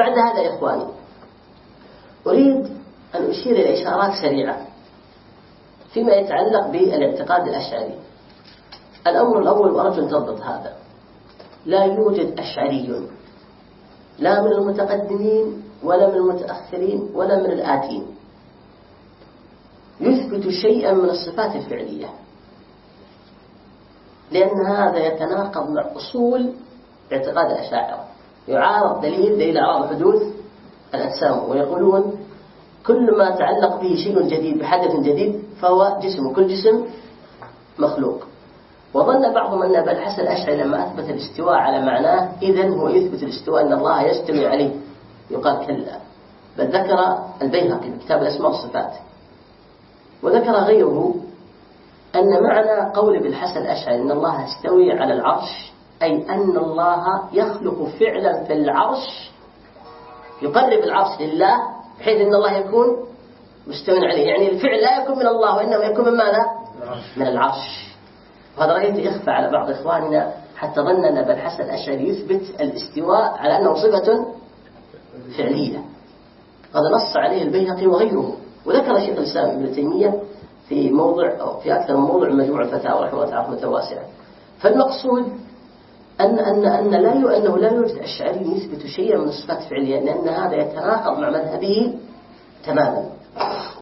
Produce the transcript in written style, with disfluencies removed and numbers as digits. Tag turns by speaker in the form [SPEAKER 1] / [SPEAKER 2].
[SPEAKER 1] بعد هذا يا إخواني أريد أن أشير إلى إشارات سريعة فيما يتعلق بالاعتقاد الأشعري. الأمر الأول، وأرجو أن تضبط هذا: لا يوجد أشعري لا من المتقدمين ولا من المتأخرين ولا من الآتين يثبت شيئا من الصفات الفعلية، لأن هذا يتناقض مع أصول اعتقاد الأشاعرة. يعارض دليل أعراض حدوث الأجسام، ويقولون كل ما تعلق به شيء جديد بحدث جديد فهو جسم، وكل جسم مخلوق. وظن بعضهم أن أبا الحسن الأشعري لما أثبت الاستواء على معناه إذن هو يثبت الاستواء أن الله يستوي عليه. يقال كلا، بل ذكر البيهقي بكتاب الأسماء والصفات وذكر غيره أن معنى قول ابن الحسن الأشعري أن الله يستوي على العرش أي أن الله يخلق فعلا في العرش يقرب العرش لله بحيث أن الله يكون مستوي عليه. يعني الفعل لا يكون من الله وإنما يكون من ماذا؟ من العرش. وهذا رأيت يخفى على بعض إخواننا حتى ظن أن ابن الحسن الأشعري يثبت الاستواء على أنه صفة فعلية. هذا نص عليه البيهقي وغيره، وذكر شيخ الإسلام ابن تيمية في موضع أو في أكثر من موضع من مجموع الفتاوى رحمه الله رحمة واسعة. فالمقصود أنه لا يوجد أشعري يثبت شيئا من الصفات الفعلية، لأن هذا يتناقض مع مذهبه تماما.